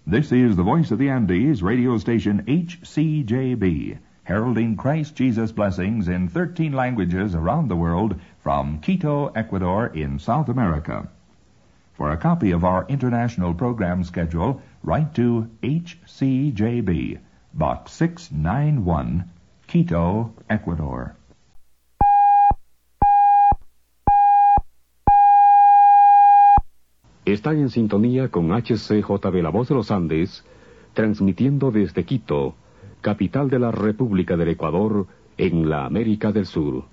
This is the Voice of the Andes radio station HCJB, heralding Christ Jesus blessings in 13 languages around the world from Quito, Ecuador in South America. For a copy of our international program schedule, write to HCJB, Box 691, Quito, Ecuador. Están en sintonía con HCJB La Voz de los Andes, transmitiendo desde Quito, capital de la República del Ecuador, en la América del Sur.